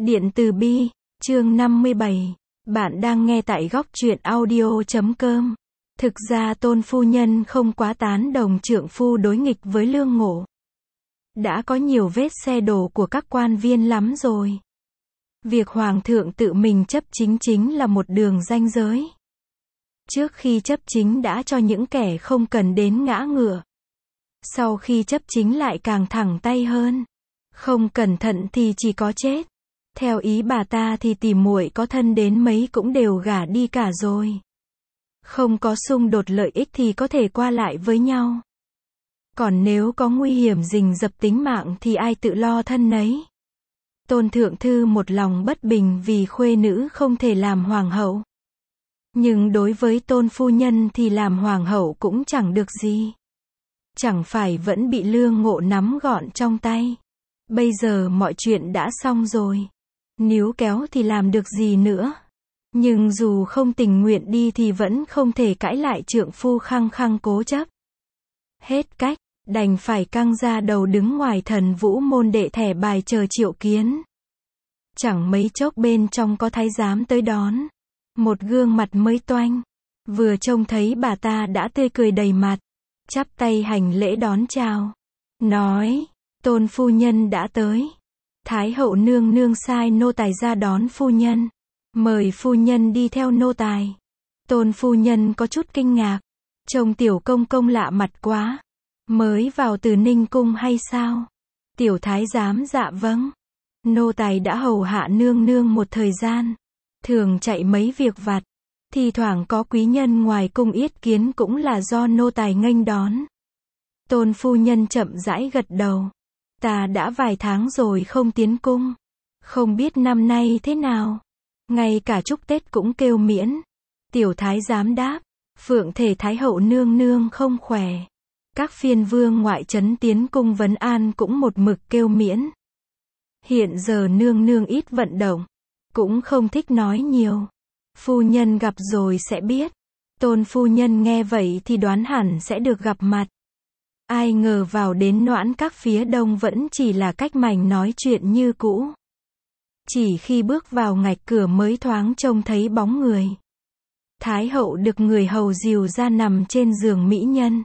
Điện từ Bi, chương 57. Bạn đang nghe tại góc truyện audio.com. Thực ra Tôn phu nhân không quá tán đồng trượng phu đối nghịch với Lương Ngộ. Đã có nhiều vết xe đổ của các quan viên lắm rồi. Việc hoàng thượng tự mình chấp chính chính là một đường ranh giới. Trước khi chấp chính đã cho những kẻ không cần đến ngã ngựa. Sau khi chấp chính lại càng thẳng tay hơn. Không cẩn thận thì chỉ có chết. Theo ý bà ta thì tỉ muội có thân đến mấy cũng đều gả đi cả rồi. Không có xung đột lợi ích thì có thể qua lại với nhau. Còn nếu có nguy hiểm rình rập tính mạng thì ai tự lo thân nấy. Tôn thượng thư một lòng bất bình vì khuê nữ không thể làm hoàng hậu. Nhưng đối với Tôn phu nhân thì làm hoàng hậu cũng chẳng được gì. Chẳng phải vẫn bị Lương Ngộ nắm gọn trong tay. Bây giờ mọi chuyện đã xong rồi. Níu kéo thì làm được gì nữa. Nhưng dù không tình nguyện đi thì vẫn không thể cãi lại trượng phu khăng khăng cố chấp. Hết cách, đành phải căng ra đầu đứng ngoài Thần Vũ môn đệ thẻ bài chờ triệu kiến. Chẳng mấy chốc bên trong có thái giám tới đón. Một gương mặt mới toanh. Vừa trông thấy bà ta đã tươi cười đầy mặt. Chắp tay hành lễ đón chào. Nói, Tôn phu nhân đã tới. Thái hậu nương nương sai nô tài ra đón phu nhân. Mời phu nhân đi theo nô tài. Tôn phu nhân có chút kinh ngạc. Trông tiểu công công lạ mặt quá. Mới vào từ Ninh cung hay sao? Tiểu thái giám dạ vâng. Nô tài đã hầu hạ nương nương một thời gian. Thường chạy mấy việc vặt. Thì thoảng có quý nhân ngoài cung yết kiến cũng là do nô tài nghênh đón. Tôn phu nhân chậm rãi gật đầu. Ta đã vài tháng rồi không tiến cung. Không biết năm nay thế nào. Ngay cả chúc Tết cũng kêu miễn. Tiểu thái giám đáp. Phượng thể thái hậu nương nương không khỏe. Các phiên vương ngoại trấn tiến cung vấn an cũng một mực kêu miễn. Hiện giờ nương nương ít vận động. Cũng không thích nói nhiều. Phu nhân gặp rồi sẽ biết. Tôn phu nhân nghe vậy thì đoán hẳn sẽ được gặp mặt. Ai ngờ vào đến Noãn Các phía đông vẫn chỉ là cách mảnh nói chuyện như cũ. Chỉ khi bước vào ngạch cửa mới thoáng trông thấy bóng người. Thái hậu được người hầu dìu ra nằm trên giường mỹ nhân.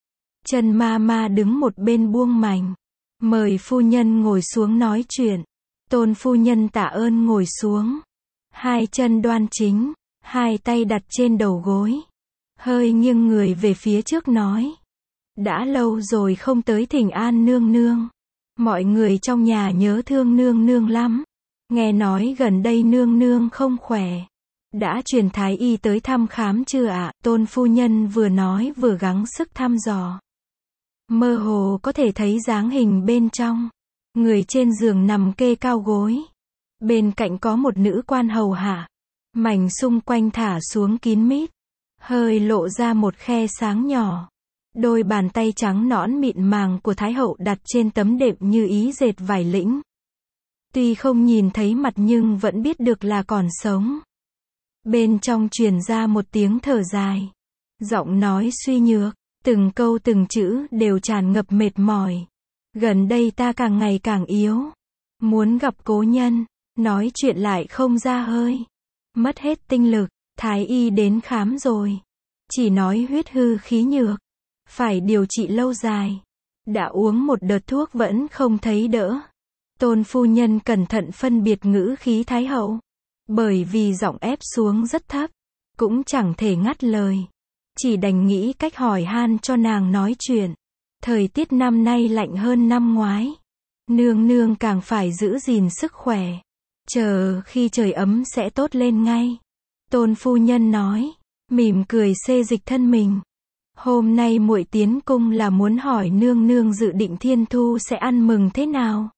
Trần ma ma đứng một bên buông mành. Mời phu nhân ngồi xuống nói chuyện. Tôn phu nhân tạ ơn ngồi xuống. Hai chân đoan chính, hai tay đặt trên đầu gối. Hơi nghiêng người về phía trước nói. Đã lâu rồi không tới thỉnh an nương nương. Mọi người trong nhà nhớ thương nương nương lắm. Nghe nói gần đây nương nương không khỏe. Đã truyền thái y tới thăm khám chưa ạ? Tôn phu nhân vừa nói vừa gắng sức thăm dò. Mơ hồ có thể thấy dáng hình bên trong. Người trên giường nằm kê cao gối. Bên cạnh có một nữ quan hầu hạ. Mảnh xung quanh thả xuống kín mít. Hơi lộ ra một khe sáng nhỏ. Đôi bàn tay trắng nõn mịn màng của Thái hậu đặt trên tấm đệm như ý dệt vải lĩnh. Tuy không nhìn thấy mặt nhưng vẫn biết được là còn sống. Bên trong truyền ra một tiếng thở dài. Giọng nói suy nhược, từng câu từng chữ đều tràn ngập mệt mỏi. Gần đây ta càng ngày càng yếu. Muốn gặp cố nhân, nói chuyện lại không ra hơi. Mất hết tinh lực, thái y đến khám rồi. Chỉ nói huyết hư khí nhược. Phải điều trị lâu dài. Đã uống một đợt thuốc vẫn không thấy đỡ. Tôn phu nhân cẩn thận phân biệt ngữ khí Thái hậu. Bởi vì giọng ép xuống rất thấp. Cũng chẳng thể ngắt lời. Chỉ đành nghĩ cách hỏi han cho nàng nói chuyện. Thời tiết năm nay lạnh hơn năm ngoái. Nương nương càng phải giữ gìn sức khỏe. Chờ khi trời ấm sẽ tốt lên ngay. Tôn phu nhân nói. Mỉm cười xê dịch thân mình. Hôm nay muội tiến cung là muốn hỏi nương nương dự định Thiên Thu sẽ ăn mừng thế nào.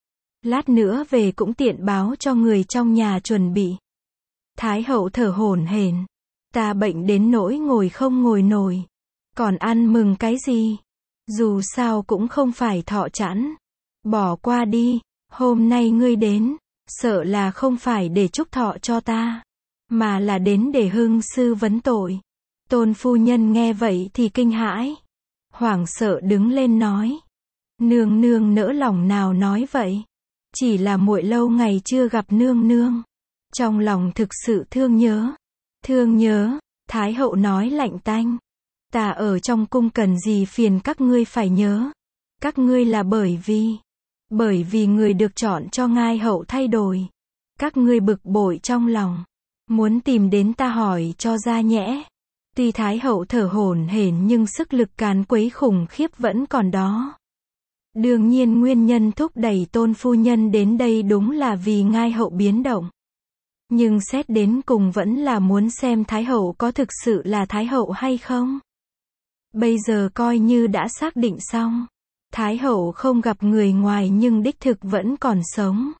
Lát nữa về cũng tiện báo cho người trong nhà chuẩn bị. Thái hậu thở hổn hển. Ta bệnh đến nỗi ngồi không ngồi nổi. Còn ăn mừng cái gì? Dù sao cũng không phải thọ trẵn. Bỏ qua đi, hôm nay ngươi đến, sợ là không phải để chúc thọ cho ta, mà là đến để hưng sư vấn tội. Tôn phu nhân nghe vậy thì kinh hãi. Hoảng sợ đứng lên nói. Nương nương nỡ lòng nào nói vậy. Chỉ là muội lâu ngày chưa gặp nương nương. Trong lòng thực sự thương nhớ. Thương nhớ, Thái hậu nói lạnh tanh. Ta ở trong cung cần gì phiền các ngươi phải nhớ. Các ngươi là bởi vì người được chọn cho ngai hậu thay đổi. Các ngươi bực bội trong lòng. Muốn tìm đến ta hỏi cho ra nhẽ. Tuy Thái hậu thở hổn hển nhưng sức lực càn quấy khủng khiếp vẫn còn đó. Đương nhiên nguyên nhân thúc đẩy Tôn phu nhân đến đây đúng là vì ngai hậu biến động. Nhưng xét đến cùng vẫn là muốn xem Thái hậu có thực sự là Thái hậu hay không. Bây giờ coi như đã xác định xong. Thái hậu không gặp người ngoài nhưng đích thực vẫn còn sống.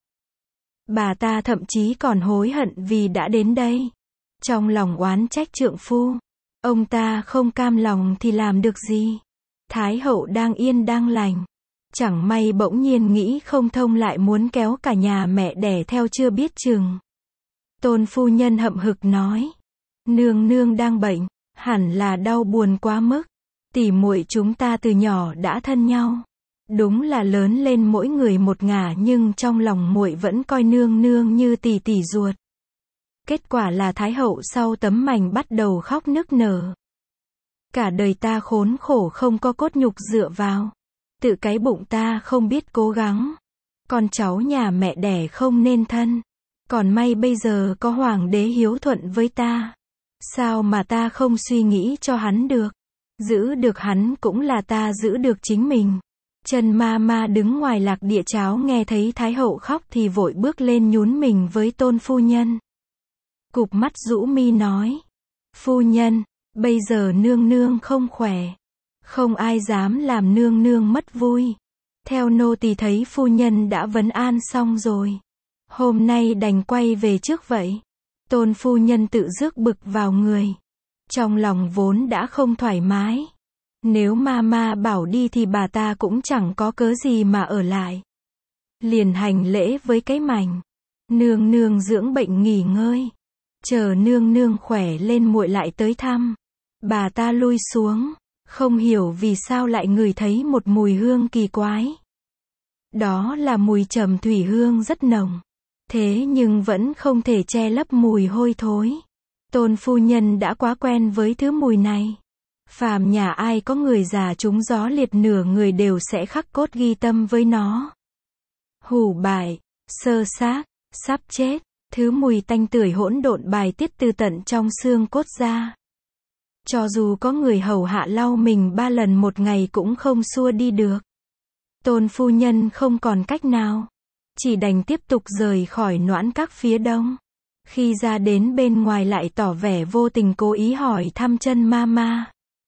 Bà ta thậm chí còn hối hận vì đã đến đây. Trong lòng oán trách trượng phu. Ông ta không cam lòng thì làm được gì. Thái hậu đang yên đang lành. Chẳng may bỗng nhiên nghĩ không thông lại muốn kéo cả nhà mẹ đẻ theo chưa biết chừng. Tôn phu nhân hậm hực nói. Nương nương đang bệnh, hẳn là đau buồn quá mức. Tỉ muội chúng ta từ nhỏ đã thân nhau. Đúng là lớn lên mỗi người một ngả nhưng trong lòng muội vẫn coi nương nương như tỷ tỷ ruột. Kết quả là Thái hậu sau tấm mành bắt đầu khóc nức nở. Cả đời ta khốn khổ không có cốt nhục dựa vào. Tự cái bụng ta không biết cố gắng. Con cháu nhà mẹ đẻ không nên thân. Còn may bây giờ có hoàng đế hiếu thuận với ta. Sao mà ta không suy nghĩ cho hắn được. Giữ được hắn cũng là ta giữ được chính mình. Trần ma ma đứng ngoài lạc địa cháo nghe thấy Thái hậu khóc thì vội bước lên nhún mình với Tôn phu nhân. Cụp mắt rũ mi nói. Phu nhân, bây giờ nương nương không khỏe. Không ai dám làm nương nương mất vui. Theo nô tỳ thấy phu nhân đã vấn an xong rồi. Hôm nay đành quay về trước vậy. Tôn phu nhân tự rước bực vào người. Trong lòng vốn đã không thoải mái. Nếu ma bảo đi thì bà ta cũng chẳng có cớ gì mà ở lại. Liền hành lễ với cái mảnh. Nương nương dưỡng bệnh nghỉ ngơi. Chờ nương nương khỏe lên muội lại tới thăm. Bà ta lui xuống. Không hiểu vì sao lại ngửi thấy một mùi hương kỳ quái. Đó là mùi trầm thủy hương rất nồng. Thế nhưng vẫn không thể che lấp mùi hôi thối. Tôn phu nhân đã quá quen với thứ mùi này. Phàm nhà ai có người già trúng gió liệt nửa người đều sẽ khắc cốt ghi tâm với nó. Hủ bại, sơ xác, sắp chết, thứ mùi tanh tưởi hỗn độn bài tiết từ tận trong xương cốt ra. Cho dù có người hầu hạ lau mình 3 lần một ngày cũng không xua đi được. Tôn phu nhân không còn cách nào. Chỉ đành tiếp tục rời khỏi Noãn Các phía đông. Khi ra đến bên ngoài lại tỏ vẻ vô tình cố ý hỏi thăm Trân ma.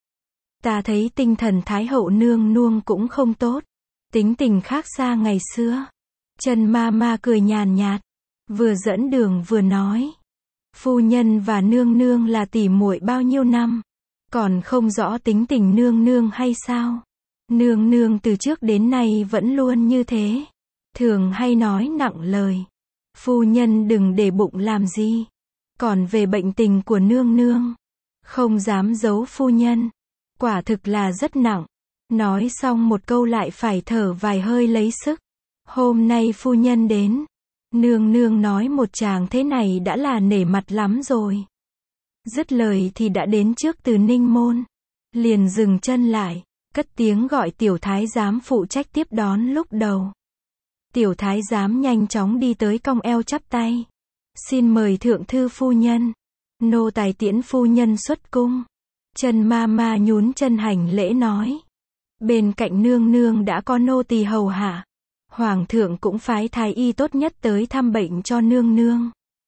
Ta thấy tinh thần Thái hậu nương nương cũng không tốt. Tính tình khác xa ngày xưa. Trân ma cười nhàn nhạt. Vừa dẫn đường vừa nói. Phu nhân và nương nương là tỉ muội bao nhiêu năm. Còn không rõ tính tình nương nương hay sao? Nương nương từ trước đến nay vẫn luôn như thế. Thường hay nói nặng lời. Phu nhân đừng để bụng làm gì. Còn về bệnh tình của nương nương. Không dám giấu phu nhân. Quả thực là rất nặng. Nói xong một câu lại phải thở vài hơi lấy sức. Hôm nay phu nhân đến. Nương nương nói một chàng thế này đã là nể mặt lắm rồi. Dứt lời thì đã đến trước Từ Ninh môn. Liền dừng chân lại. Cất tiếng gọi tiểu thái giám phụ trách tiếp đón lúc đầu. Tiểu thái giám nhanh chóng đi tới cong eo chắp tay. Xin mời thượng thư phu nhân. Nô tài tiễn phu nhân xuất cung. Trân ma nhún chân hành lễ nói. Bên cạnh nương nương đã có nô tỳ hầu hạ. Hoàng thượng cũng phái thái y tốt nhất tới thăm bệnh cho nương nương.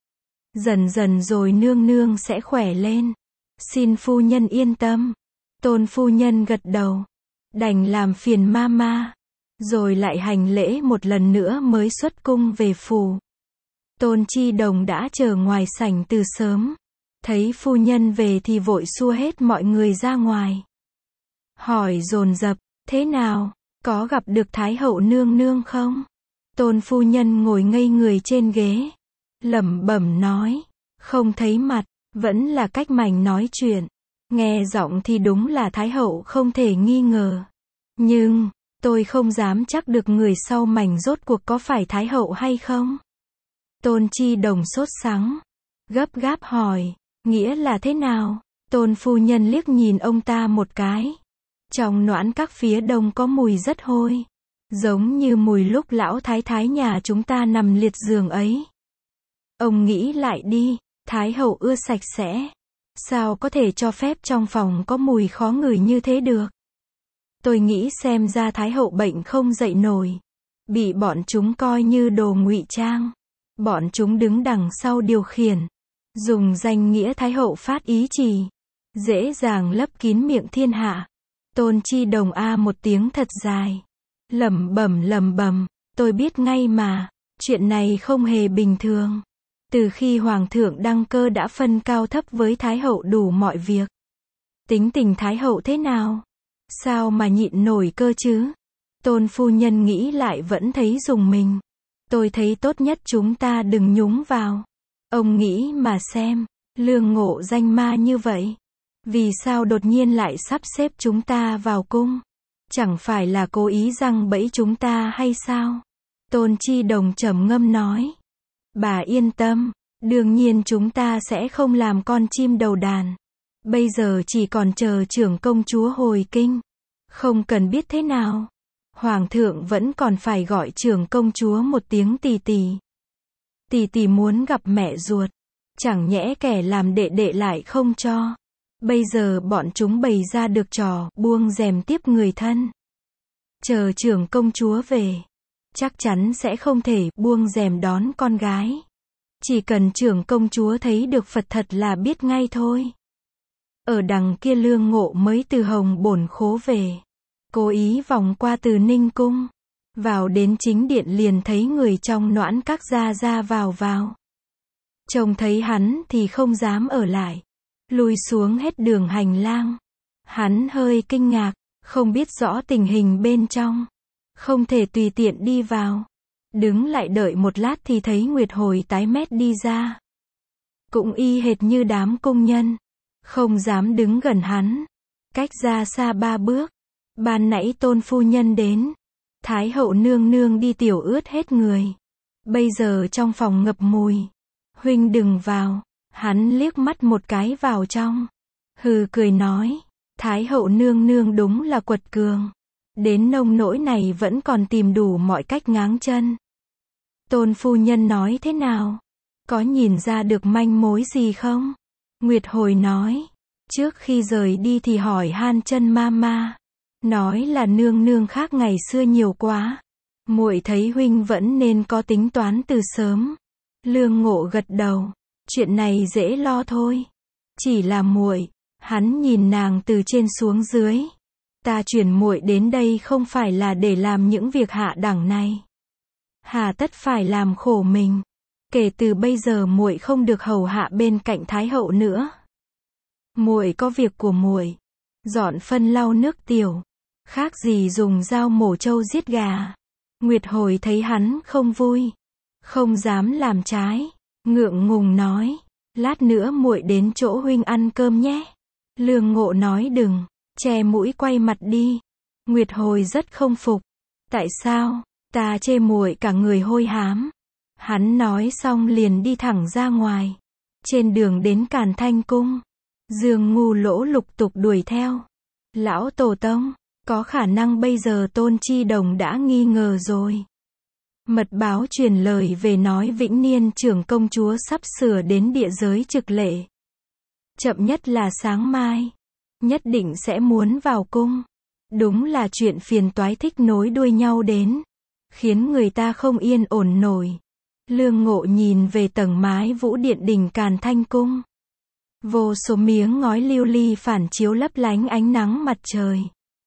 Dần dần rồi nương nương sẽ khỏe lên. Xin phu nhân yên tâm. Tôn phu nhân gật đầu. Đành làm phiền ma. Rồi lại hành lễ một lần nữa mới xuất cung về phủ. Tôn Chi Đồng đã chờ ngoài sảnh từ sớm. Thấy phu nhân về thì vội xua hết mọi người ra ngoài. Hỏi dồn dập, thế nào, có gặp được Thái hậu nương nương không? Tôn phu nhân ngồi ngây người trên ghế. Lẩm bẩm nói, không thấy mặt, vẫn là cách mảnh nói chuyện. Nghe giọng thì đúng là Thái hậu không thể nghi ngờ. Nhưng, Tôi không dám chắc được người sau mảnh rốt cuộc có phải Thái hậu hay không. Tôn Chi Đồng sốt sắng, gấp gáp hỏi, nghĩa là thế nào? Tôn phu nhân liếc nhìn ông ta một cái. Trong noãn các phía đông có mùi rất hôi, giống như mùi lúc lão thái thái nhà chúng ta nằm liệt giường ấy. Ông nghĩ lại đi, Thái hậu ưa sạch sẽ, sao có thể cho phép trong phòng có mùi khó ngửi như thế được? Tôi nghĩ xem ra Thái hậu bệnh không dậy nổi, bị bọn chúng coi như đồ ngụy trang. Bọn chúng đứng đằng sau điều khiển, dùng danh nghĩa Thái hậu phát ý chỉ, dễ dàng lấp kín miệng thiên hạ. Tôn Chi Đồng a một tiếng thật dài, lẩm bẩm, tôi biết ngay mà, chuyện này không hề bình thường. Từ khi Hoàng thượng đăng cơ đã phân cao thấp với Thái hậu đủ mọi việc. Tính tình Thái hậu thế nào? Sao mà nhịn nổi cơ chứ? Tôn phu nhân nghĩ lại vẫn thấy rùng mình. Tôi thấy tốt nhất chúng ta đừng nhúng vào. Ông nghĩ mà xem, Lương Ngộ danh ma như vậy, vì sao đột nhiên lại sắp xếp chúng ta vào cung? Chẳng phải là cố ý giăng bẫy chúng ta hay sao? Tôn Chi Đồng trầm ngâm nói. Bà yên tâm, đương nhiên chúng ta sẽ không làm con chim đầu đàn. Bây giờ chỉ còn chờ trưởng công chúa hồi kinh. Không cần biết thế nào. Hoàng thượng vẫn còn phải gọi trưởng công chúa một tiếng tì tì. Tì tì muốn gặp mẹ ruột. Chẳng nhẽ kẻ làm đệ đệ lại không cho. Bây giờ bọn chúng bày ra được trò buông rèm tiếp người thân. Chờ trưởng công chúa về, chắc chắn sẽ không thể buông rèm đón con gái. Chỉ cần trưởng công chúa thấy được Phật thật là biết ngay thôi. Ở đằng kia Lương Ngộ mới từ Hồng Bổn Khố về, cố ý vòng qua Từ Ninh cung, vào đến chính điện liền thấy người trong noãn các ra vào. Trông thấy hắn thì không dám ở lại, lùi xuống hết đường hành lang. Hắn hơi kinh ngạc, không biết rõ tình hình bên trong, không thể tùy tiện đi vào. Đứng lại đợi một lát thì thấy Nguyệt Hồi tái mét đi ra. Cũng y hệt như đám cung nhân, không dám đứng gần hắn, cách ra xa 3 bước. Ban nãy Tôn phu nhân đến, Thái hậu nương nương đi tiểu ướt hết người, bây giờ trong phòng ngập mùi. Huynh đừng vào. Hắn liếc mắt một cái vào trong, hừ cười nói, Thái hậu nương nương đúng là quật cường, đến nông nỗi này vẫn còn tìm đủ mọi cách ngáng chân. Tôn phu nhân nói thế nào? Có nhìn ra được manh mối gì không? Nguyệt Hồi nói, trước khi rời đi thì hỏi han chân mama, nói là nương nương khác ngày xưa nhiều quá. Muội thấy huynh vẫn nên có tính toán từ sớm. Lương Ngộ gật đầu, chuyện này dễ lo thôi. Chỉ là muội, hắn nhìn nàng từ trên xuống dưới. Ta chuyển muội đến đây không phải là để làm những việc hạ đẳng này. Hà tất phải làm khổ mình. Kể từ bây giờ muội không được hầu hạ bên cạnh Thái hậu nữa. Muội có việc của muội, dọn phân lau nước tiểu, khác gì dùng dao mổ trâu giết gà. Nguyệt Hồi thấy hắn không vui, không dám làm trái, ngượng ngùng nói, lát nữa muội đến chỗ huynh ăn cơm nhé. Lương Ngộ nói đừng, che mũi quay mặt đi. Nguyệt Hồi rất không phục. Tại sao? Ta chê muội cả người hôi hám. Hắn nói xong liền đi thẳng ra ngoài. Trên đường đến Càn Thanh cung, Dương Ngu Lỗ lục tục đuổi theo. Lão tổ tông, có khả năng bây giờ Tôn Chi Đồng đã nghi ngờ rồi. Mật báo truyền lời về nói Vĩnh Niên trưởng công chúa sắp sửa đến địa giới trực lệ. Chậm nhất là sáng mai, nhất định sẽ muốn vào cung. Đúng là chuyện phiền toái thích nối đuôi nhau đến, khiến người ta không yên ổn nổi. Lương Ngộ nhìn về tầng mái vũ điện đình Càn Thanh cung. Vô số miếng ngói lưu ly phản chiếu lấp lánh ánh nắng mặt trời.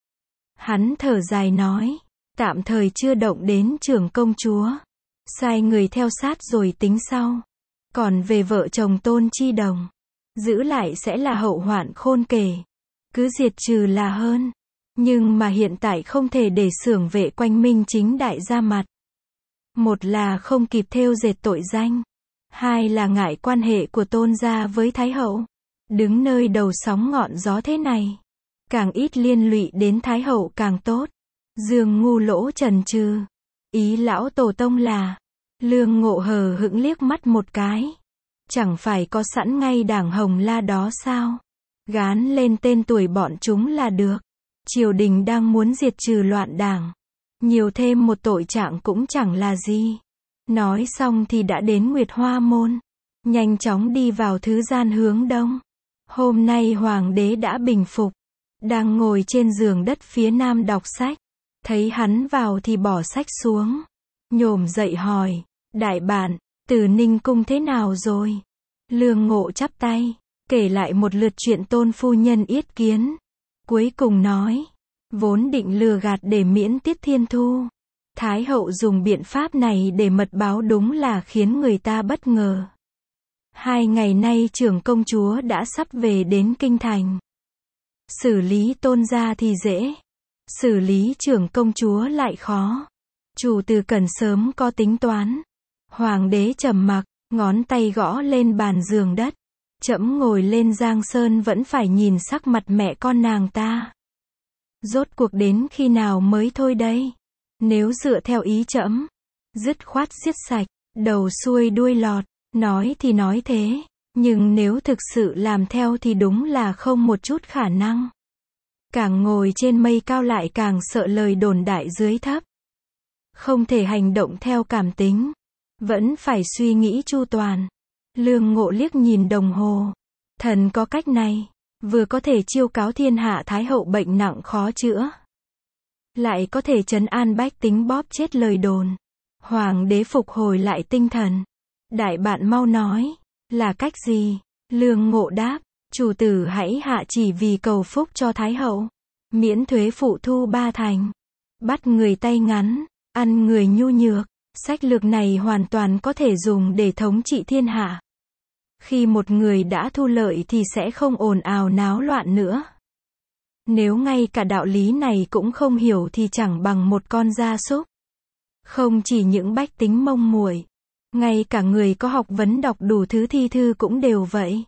Hắn thở dài nói, tạm thời chưa động đến trưởng công chúa. Sai người theo sát rồi tính sau. Còn về vợ chồng Tôn Chi Đồng, giữ lại sẽ là hậu hoạn khôn kể. Cứ diệt trừ là hơn. Nhưng mà hiện tại không thể để xưởng vệ Quanh Minh chính đại ra mặt. Một là không kịp thêu dệt tội danh. Hai là ngại quan hệ của Tôn gia với Thái hậu. Đứng nơi đầu sóng ngọn gió thế này, càng ít liên lụy đến Thái hậu càng tốt. Dương Ngu Lỗ chần chừ. Ý lão tổ tông là, Lương Ngộ hờ hững liếc mắt một cái. Chẳng phải có sẵn ngay đảng Hồng La đó sao? Gán lên tên tuổi bọn chúng là được. Triều đình đang muốn diệt trừ loạn đảng. Nhiều thêm một tội trạng cũng chẳng là gì. Nói xong thì đã đến Nguyệt Hoa Môn. Nhanh chóng đi vào thứ gian hướng đông. Hôm nay hoàng đế đã bình phục. Đang ngồi trên giường đất phía nam đọc sách. Thấy hắn vào thì bỏ sách xuống. Nhổm dậy hỏi. Đại bản, Từ Ninh cung thế nào rồi? Lương Ngộ chắp tay. Kể lại một lượt chuyện tôn phu nhân yết kiến. Cuối cùng nói. Vốn định lừa gạt để miễn tiết thiên thu. Thái hậu dùng biện pháp này để mật báo đúng là khiến người ta bất ngờ. 2 ngày nay trưởng công chúa đã sắp về đến kinh thành. Xử lý tôn gia thì dễ. Xử lý trưởng công chúa lại khó. Chủ tử cần sớm có tính toán. Hoàng đế trầm mặc, ngón tay gõ lên bàn giường đất. Trẫm ngồi lên Giang Sơn vẫn phải nhìn sắc mặt mẹ con nàng ta. Rốt cuộc đến khi nào mới thôi đây? Nếu dựa theo ý trẫm, dứt khoát giết sạch, đầu xuôi đuôi lọt, nói thì nói thế, nhưng nếu thực sự làm theo thì đúng là không một chút khả năng. Càng ngồi trên mây cao lại càng sợ lời đồn đại dưới thấp. Không thể hành động theo cảm tính, vẫn phải suy nghĩ chu toàn. Lương Ngộ liếc nhìn đồng hồ. Thần có cách này, vừa có thể chiêu cáo thiên hạ thái hậu bệnh nặng khó chữa, lại có thể trấn an bách tính bóp chết lời đồn. Hoàng đế phục hồi lại tinh thần. Đại bạn mau nói, là cách gì? Lương Ngộ đáp, chủ tử hãy hạ chỉ vì cầu phúc cho thái hậu. Miễn thuế phụ thu 3 thành. Bắt người tay ngắn, ăn người nhu nhược. Sách lược này hoàn toàn có thể dùng để thống trị thiên hạ. Khi một người đã thu lợi thì sẽ không ồn ào náo loạn nữa. Nếu ngay cả đạo lý này cũng không hiểu thì chẳng bằng một con gia súc. Không chỉ những bách tính mông muội, ngay cả người có học vấn đọc đủ thứ thi thư cũng đều vậy.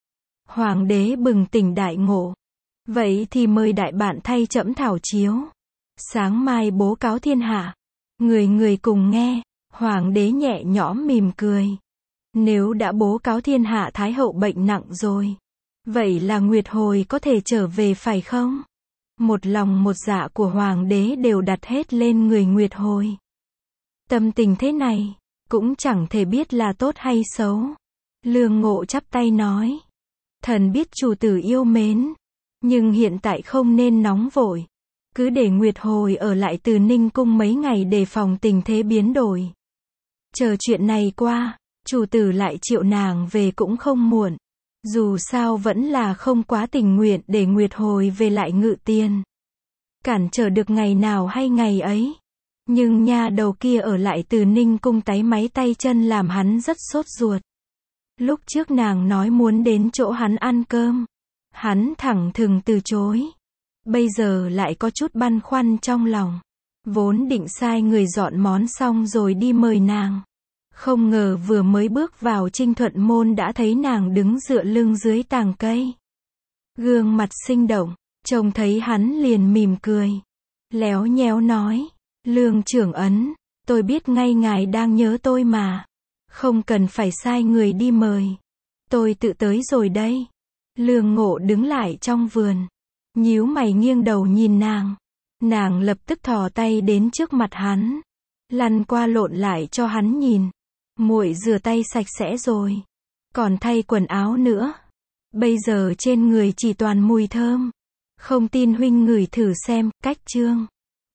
Hoàng đế bừng tỉnh đại ngộ. Vậy thì mời đại bạn thay trẫm thảo chiếu. Sáng mai bố cáo thiên hạ. Người người cùng nghe. Hoàng đế nhẹ nhõm mỉm cười. Nếu đã bố cáo thiên hạ thái hậu bệnh nặng rồi, vậy là Nguyệt Hồi có thể trở về phải không? Một lòng một dạ của hoàng đế đều đặt hết lên người Nguyệt Hồi. Tâm tình thế này, cũng chẳng thể biết là tốt hay xấu. Lương Ngộ chắp tay nói. Thần biết chủ tử yêu mến, nhưng hiện tại không nên nóng vội. Cứ để Nguyệt Hồi ở lại Từ Ninh cung mấy ngày để phòng tình thế biến đổi. Chờ chuyện này qua, chủ tử lại triệu nàng về cũng không muộn. Dù sao vẫn là không quá tình nguyện để Nguyệt Hồi về lại Ngự Tiền. Cản trở được ngày nào hay ngày ấy. Nhưng nha đầu kia ở lại Từ Ninh cung táy máy tay chân làm hắn rất sốt ruột. Lúc trước nàng nói muốn đến chỗ hắn ăn cơm, hắn thẳng thừng từ chối. Bây giờ lại có chút băn khoăn trong lòng. Vốn định sai người dọn món xong rồi đi mời nàng. Không ngờ vừa mới bước vào Trinh Thuận môn đã thấy nàng đứng dựa lưng dưới tàng cây. Gương mặt sinh động, trông thấy hắn liền mỉm cười. Léo nhéo nói, Lương trưởng ấn, tôi biết ngay ngài đang nhớ tôi mà. Không cần phải sai người đi mời. Tôi tự tới rồi đây. Lương Ngộ đứng lại trong vườn. Nhíu mày nghiêng đầu nhìn nàng. Nàng lập tức thò tay đến trước mặt hắn. Lăn qua lộn lại cho hắn nhìn. Muội rửa tay sạch sẽ rồi. Còn thay quần áo nữa. Bây giờ trên người chỉ toàn mùi thơm. Không tin huynh ngửi thử xem, cách chương.